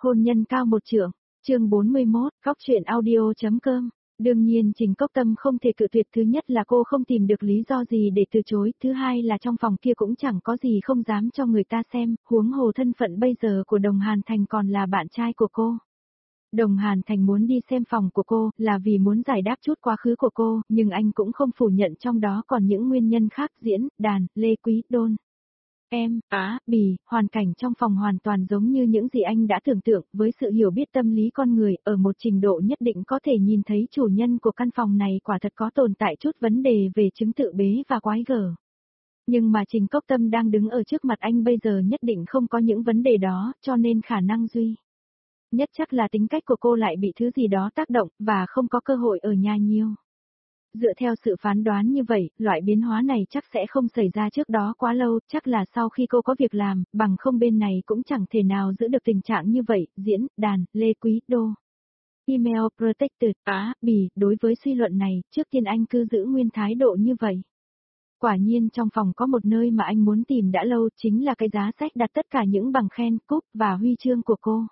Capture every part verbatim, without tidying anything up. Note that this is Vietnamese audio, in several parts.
Hôn nhân cao một trượng, chương bốn mươi mốt, góc truyện audio chấm com. Đương nhiên Trình Cốc Tâm không thể cự tuyệt, thứ nhất là cô không tìm được lý do gì để từ chối, thứ hai là trong phòng kia cũng chẳng có gì không dám cho người ta xem, huống hồ thân phận bây giờ của Đồng Hàn Thành còn là bạn trai của cô. Đồng Hàn Thành muốn đi xem phòng của cô là vì muốn giải đáp chút quá khứ của cô, nhưng anh cũng không phủ nhận trong đó còn những nguyên nhân khác. Diễn, đàn, Lê Quý Đôn. Em, Á, Bì, hoàn cảnh trong phòng hoàn toàn giống như những gì anh đã tưởng tượng, với sự hiểu biết tâm lý con người, ở một trình độ nhất định có thể nhìn thấy chủ nhân của căn phòng này quả thật có tồn tại chút vấn đề về chứng tự bế và quái gở. Nhưng mà Trình Cốc Tâm đang đứng ở trước mặt anh bây giờ nhất định không có những vấn đề đó, cho nên khả năng duy nhất chắc là tính cách của cô lại bị thứ gì đó tác động, và không có cơ hội ở nhà nhiều. Dựa theo sự phán đoán như vậy, loại biến hóa này chắc sẽ không xảy ra trước đó quá lâu, chắc là sau khi cô có việc làm, bằng không bên này cũng chẳng thể nào giữ được tình trạng như vậy. Diễn, đàn, Lê Quý Đô. Email Protected, Á, Bì, đối với suy luận này, trước tiên anh cứ giữ nguyên thái độ như vậy. Quả nhiên trong phòng có một nơi mà anh muốn tìm đã lâu, chính là cái giá sách đặt tất cả những bằng khen, cúp và huy chương của cô.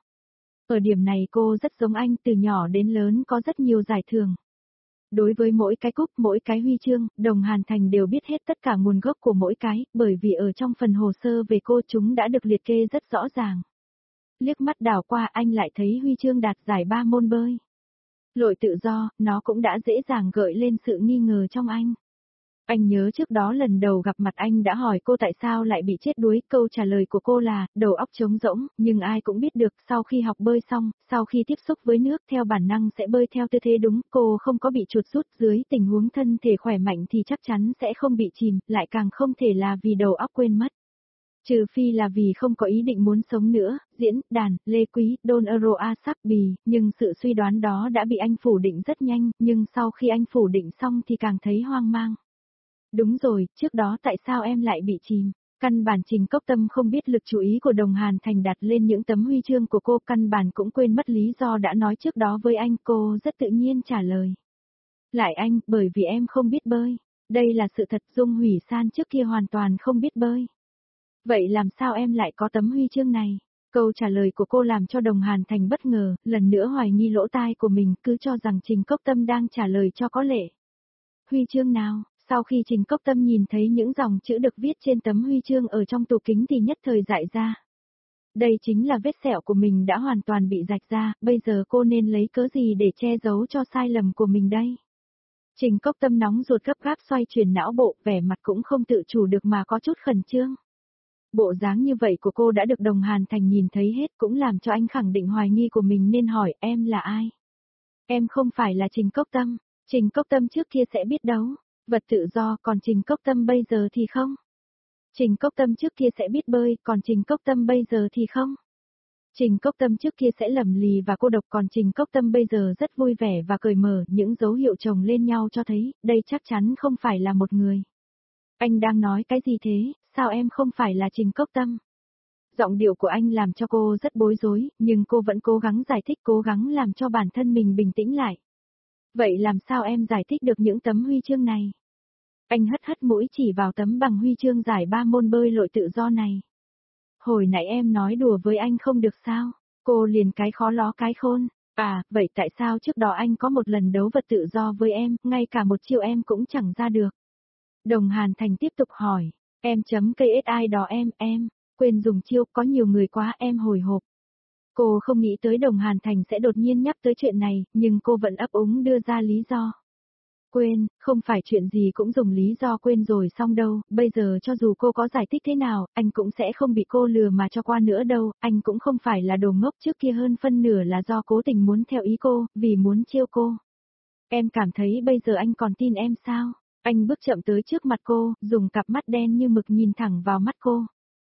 Ở điểm này cô rất giống anh, từ nhỏ đến lớn có rất nhiều giải thưởng. Đối với mỗi cái cúp, mỗi cái huy chương, Đồng Hàn Thành đều biết hết tất cả nguồn gốc của mỗi cái, bởi vì ở trong phần hồ sơ về cô chúng đã được liệt kê rất rõ ràng. Liếc mắt đảo qua anh lại thấy huy chương đạt giải ba môn bơi lội tự do, nó cũng đã dễ dàng gợi lên sự nghi ngờ trong anh. Anh nhớ trước đó lần đầu gặp mặt anh đã hỏi cô tại sao lại bị chết đuối, câu trả lời của cô là, đầu óc trống rỗng, nhưng ai cũng biết được, sau khi học bơi xong, sau khi tiếp xúc với nước theo bản năng sẽ bơi theo tư thế đúng, cô không có bị chuột rút, dưới tình huống thân thể khỏe mạnh thì chắc chắn sẽ không bị chìm, lại càng không thể là vì đầu óc quên mất. Trừ phi là vì không có ý định muốn sống nữa. Diễn, đàn, Lê Quý, Đôn Euro A Sắc Bì, nhưng sự suy đoán đó đã bị anh phủ định rất nhanh, nhưng sau khi anh phủ định xong thì càng thấy hoang mang. Đúng rồi, trước đó tại sao em lại bị chìm? Căn bản Trình Cốc Tâm không biết lực chú ý của Đồng Hàn Thành đặt lên những tấm huy chương của cô, căn bản cũng quên mất lý do đã nói trước đó với anh, cô rất tự nhiên trả lời. Lại anh, bởi vì em không biết bơi. Đây là sự thật, Dung Hủy San trước kia hoàn toàn không biết bơi. Vậy làm sao em lại có tấm huy chương này? Câu trả lời của cô làm cho Đồng Hàn Thành bất ngờ, lần nữa hoài nghi lỗ tai của mình, cứ cho rằng Trình Cốc Tâm đang trả lời cho có lệ. Huy chương nào? Sau khi Trình Cốc Tâm nhìn thấy những dòng chữ được viết trên tấm huy chương ở trong tủ kính thì nhất thời dại ra. Đây chính là vết sẹo của mình đã hoàn toàn bị rạch ra, bây giờ cô nên lấy cớ gì để che giấu cho sai lầm của mình đây? Trình Cốc Tâm nóng ruột gấp gáp xoay chuyển não bộ, vẻ mặt cũng không tự chủ được mà có chút khẩn trương. Bộ dáng như vậy của cô đã được Đồng Hàn Thành nhìn thấy hết, cũng làm cho anh khẳng định hoài nghi của mình nên hỏi, em là ai? Em không phải là Trình Cốc Tâm. Trình Cốc Tâm trước kia sẽ biết đấu vật tự do, còn Trình Cốc Tâm bây giờ thì không. Trình Cốc Tâm trước kia sẽ biết bơi, còn Trình Cốc Tâm bây giờ thì không. Trình Cốc Tâm trước kia sẽ lầm lì và cô độc, còn Trình Cốc Tâm bây giờ rất vui vẻ và cởi mở, những dấu hiệu chồng lên nhau cho thấy, đây chắc chắn không phải là một người. Anh đang nói cái gì thế, sao em không phải là Trình Cốc Tâm? Giọng điệu của anh làm cho cô rất bối rối, nhưng cô vẫn cố gắng giải thích, cố gắng làm cho bản thân mình bình tĩnh lại. Vậy làm sao em giải thích được những tấm huy chương này? Anh hất hất mũi chỉ vào tấm bằng huy chương giải ba môn bơi lội tự do này. Hồi nãy em nói đùa với anh không được sao? Cô liền cái khó ló cái khôn. À, vậy tại sao trước đó anh có một lần đấu vật tự do với em, ngay cả một chiêu em cũng chẳng ra được? Đồng Hàn Thành tiếp tục hỏi. Em chấm cây ét ai đó em, em, quên dùng chiêu, có nhiều người quá, em hồi hộp. Cô không nghĩ tới Đồng Hàn Thành sẽ đột nhiên nhắc tới chuyện này, nhưng cô vẫn ấp úng đưa ra lý do. Quên, không phải chuyện gì cũng dùng lý do quên rồi xong đâu, bây giờ cho dù cô có giải thích thế nào, anh cũng sẽ không bị cô lừa mà cho qua nữa đâu, anh cũng không phải là đồ ngốc, trước kia hơn phân nửa là do cố tình muốn theo ý cô, vì muốn trêu cô. Em cảm thấy bây giờ anh còn tin em sao? Anh bước chậm tới trước mặt cô, dùng cặp mắt đen như mực nhìn thẳng vào mắt cô.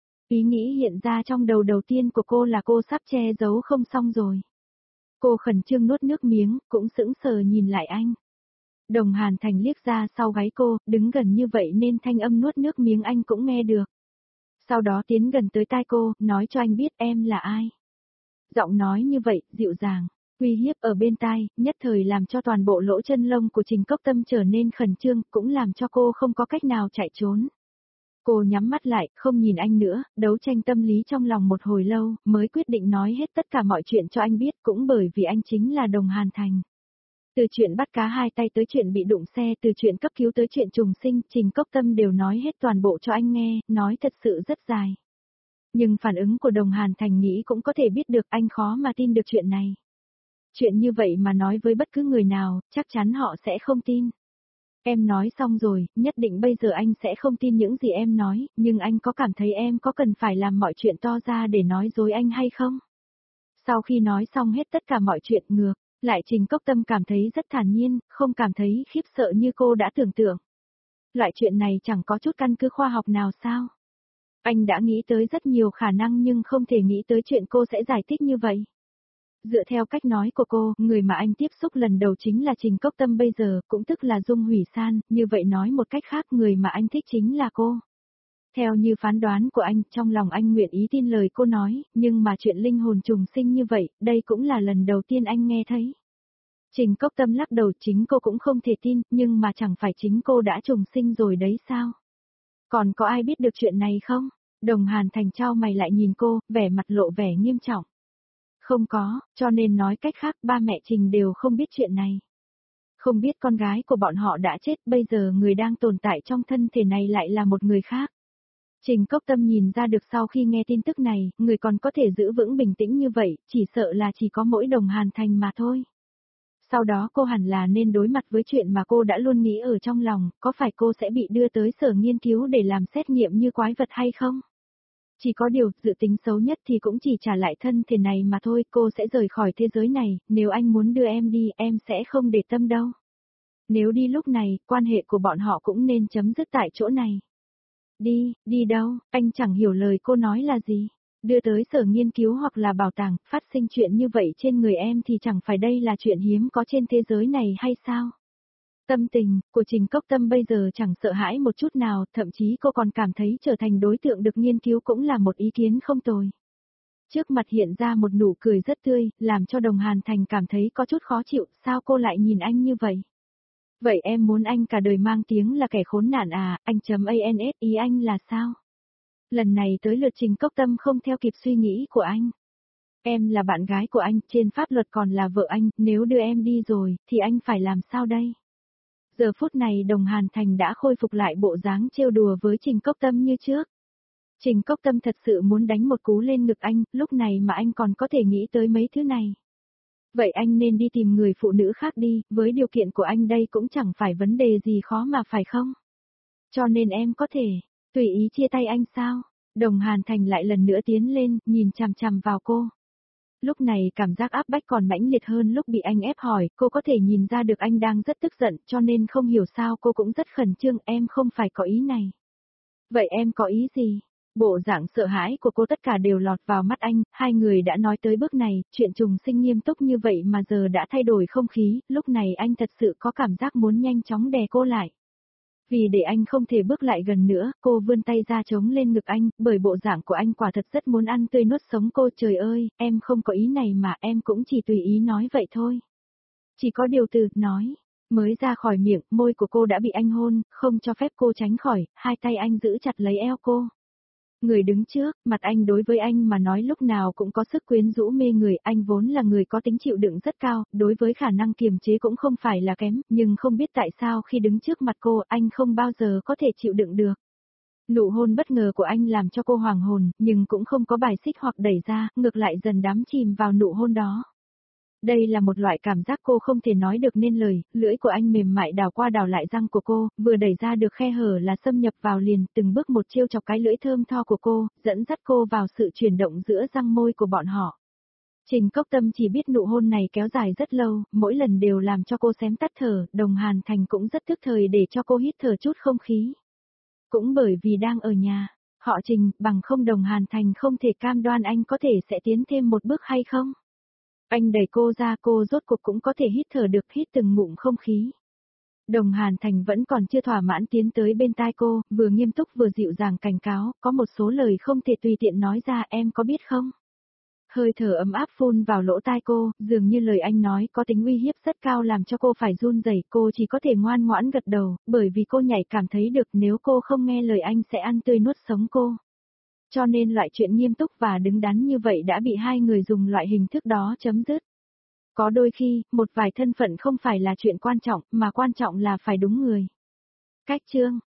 Ý nghĩ hiện ra trong đầu đầu tiên của cô là cô sắp che giấu không xong rồi. Cô khẩn trương nuốt nước miếng, cũng sững sờ nhìn lại anh. Đồng Hàn Thành liếc ra sau gáy cô, đứng gần như vậy nên thanh âm nuốt nước miếng anh cũng nghe được. Sau đó tiến gần tới tai cô, nói cho anh biết em là ai. Giọng nói như vậy, dịu dàng, uy hiếp ở bên tai, nhất thời làm cho toàn bộ lỗ chân lông của Trình Cốc Tâm trở nên khẩn trương, cũng làm cho cô không có cách nào chạy trốn. Cô nhắm mắt lại, không nhìn anh nữa, đấu tranh tâm lý trong lòng một hồi lâu, mới quyết định nói hết tất cả mọi chuyện cho anh biết, cũng bởi vì anh chính là Đồng Hàn Thành. Từ chuyện bắt cá hai tay tới chuyện bị đụng xe, từ chuyện cấp cứu tới chuyện trùng sinh, Trình Cốc Tâm đều nói hết toàn bộ cho anh nghe, nói thật sự rất dài. Nhưng phản ứng của Đồng Hàn Thành nghĩ cũng có thể biết được anh khó mà tin được chuyện này. Chuyện như vậy mà nói với bất cứ người nào, chắc chắn họ sẽ không tin. Em nói xong rồi, nhất định bây giờ anh sẽ không tin những gì em nói, nhưng anh có cảm thấy em có cần phải làm mọi chuyện to ra để nói dối anh hay không? Sau khi nói xong hết tất cả mọi chuyện ngược, lại Trình Cốc Tâm cảm thấy rất thản nhiên, không cảm thấy khiếp sợ như cô đã tưởng tượng. Loại chuyện này chẳng có chút căn cứ khoa học nào sao? Anh đã nghĩ tới rất nhiều khả năng nhưng không thể nghĩ tới chuyện cô sẽ giải thích như vậy. Dựa theo cách nói của cô, người mà anh tiếp xúc lần đầu chính là Trình Cốc Tâm bây giờ, cũng tức là Dung Hủy San, như vậy nói một cách khác người mà anh thích chính là cô. Theo như phán đoán của anh, trong lòng anh nguyện ý tin lời cô nói, nhưng mà chuyện linh hồn trùng sinh như vậy, đây cũng là lần đầu tiên anh nghe thấy. Trình Cốc Tâm lắc đầu, chính cô cũng không thể tin, nhưng mà chẳng phải chính cô đã trùng sinh rồi đấy sao? Còn có ai biết được chuyện này không? Đồng Hàn Thành trao mày lại nhìn cô, vẻ mặt lộ vẻ nghiêm trọng. Không có, cho nên nói cách khác ba mẹ Trình đều không biết chuyện này. Không biết con gái của bọn họ đã chết, bây giờ người đang tồn tại trong thân thể này lại là một người khác. Trình Cốc Tâm nhìn ra được sau khi nghe tin tức này, người còn có thể giữ vững bình tĩnh như vậy, chỉ sợ là chỉ có mỗi Đồng Hàn Thành mà thôi. Sau đó cô hẳn là nên đối mặt với chuyện mà cô đã luôn nghĩ ở trong lòng, có phải cô sẽ bị đưa tới sở nghiên cứu để làm xét nghiệm như quái vật hay không? Chỉ có điều, dự tính xấu nhất thì cũng chỉ trả lại thân thể này mà thôi, cô sẽ rời khỏi thế giới này, nếu anh muốn đưa em đi, em sẽ không để tâm đâu. Nếu đi lúc này, quan hệ của bọn họ cũng nên chấm dứt tại chỗ này. Đi, đi đâu, anh chẳng hiểu lời cô nói là gì. Đưa tới sở nghiên cứu hoặc là bảo tàng, phát sinh chuyện như vậy trên người em thì chẳng phải đây là chuyện hiếm có trên thế giới này hay sao? Tâm tình của Trình Cốc Tâm bây giờ chẳng sợ hãi một chút nào, thậm chí cô còn cảm thấy trở thành đối tượng được nghiên cứu cũng là một ý kiến không tồi. Trước mặt hiện ra một nụ cười rất tươi, làm cho Đồng Hàn Thành cảm thấy có chút khó chịu, sao cô lại nhìn anh như vậy? Vậy em muốn anh cả đời mang tiếng là kẻ khốn nạn à, anh chấm ans, ý anh là sao? Lần này tới lượt Trình Cốc Tâm không theo kịp suy nghĩ của anh. Em là bạn gái của anh, trên pháp luật còn là vợ anh, nếu đưa em đi rồi, thì anh phải làm sao đây? Giờ phút này Đồng Hàn Thành đã khôi phục lại bộ dáng trêu đùa với Trình Cốc Tâm như trước. Trình Cốc Tâm thật sự muốn đánh một cú lên ngực anh, lúc này mà anh còn có thể nghĩ tới mấy thứ này. Vậy anh nên đi tìm người phụ nữ khác đi, với điều kiện của anh đây cũng chẳng phải vấn đề gì khó mà phải không? Cho nên em có thể, tùy ý chia tay anh sao? Đồng Hàn Thành lại lần nữa tiến lên, nhìn chằm chằm vào cô. Lúc này cảm giác áp bách còn mãnh liệt hơn lúc bị anh ép hỏi, cô có thể nhìn ra được anh đang rất tức giận, cho nên không hiểu sao cô cũng rất khẩn trương, em không phải có ý này. Vậy em có ý gì? Bộ dạng sợ hãi của cô tất cả đều lọt vào mắt anh, hai người đã nói tới bước này, chuyện trùng sinh nghiêm túc như vậy mà giờ đã thay đổi không khí, lúc này anh thật sự có cảm giác muốn nhanh chóng đè cô lại. Vì để anh không thể bước lại gần nữa, cô vươn tay ra chống lên ngực anh, bởi bộ dạng của anh quả thật rất muốn ăn tươi nuốt sống cô. Trời ơi, em không có ý này mà, em cũng chỉ tùy ý nói vậy thôi. Chỉ có điều từ, nói, mới ra khỏi miệng, môi của cô đã bị anh hôn, không cho phép cô tránh khỏi, hai tay anh giữ chặt lấy eo cô. Người đứng trước, mặt anh đối với anh mà nói lúc nào cũng có sức quyến rũ mê người, anh vốn là người có tính chịu đựng rất cao, đối với khả năng kiềm chế cũng không phải là kém, nhưng không biết tại sao khi đứng trước mặt cô, anh không bao giờ có thể chịu đựng được. Nụ hôn bất ngờ của anh làm cho cô hoàng hồn, nhưng cũng không có bài xích hoặc đẩy ra, ngược lại dần đắm chìm vào nụ hôn đó. Đây là một loại cảm giác cô không thể nói được nên lời, lưỡi của anh mềm mại đào qua đào lại răng của cô, vừa đẩy ra được khe hở là xâm nhập vào liền, từng bước một trêu chọc cái lưỡi thơm tho của cô, dẫn dắt cô vào sự chuyển động giữa răng môi của bọn họ. Trình Cốc Tâm chỉ biết nụ hôn này kéo dài rất lâu, mỗi lần đều làm cho cô xém tắt thở, Đồng Hàn Thành cũng rất tức thời để cho cô hít thở chút không khí. Cũng bởi vì đang ở nhà, họ Trình, bằng không Đồng Hàn Thành không thể cam đoan anh có thể sẽ tiến thêm một bước hay không? Anh đẩy cô ra, cô rốt cuộc cũng có thể hít thở được, hít từng ngụm không khí. Đồng Hàn Thành vẫn còn chưa thỏa mãn tiến tới bên tai cô, vừa nghiêm túc vừa dịu dàng cảnh cáo, có một số lời không thể tùy tiện nói ra, em có biết không? Hơi thở ấm áp phun vào lỗ tai cô, dường như lời anh nói có tính uy hiếp rất cao làm cho cô phải run rẩy, cô chỉ có thể ngoan ngoãn gật đầu, bởi vì cô nhạy cảm thấy được nếu cô không nghe lời anh sẽ ăn tươi nuốt sống cô. Cho nên loại chuyện nghiêm túc và đứng đắn như vậy đã bị hai người dùng loại hình thức đó chấm dứt. Có đôi khi, một vài thân phận không phải là chuyện quan trọng, mà quan trọng là phải đúng người. Cách chương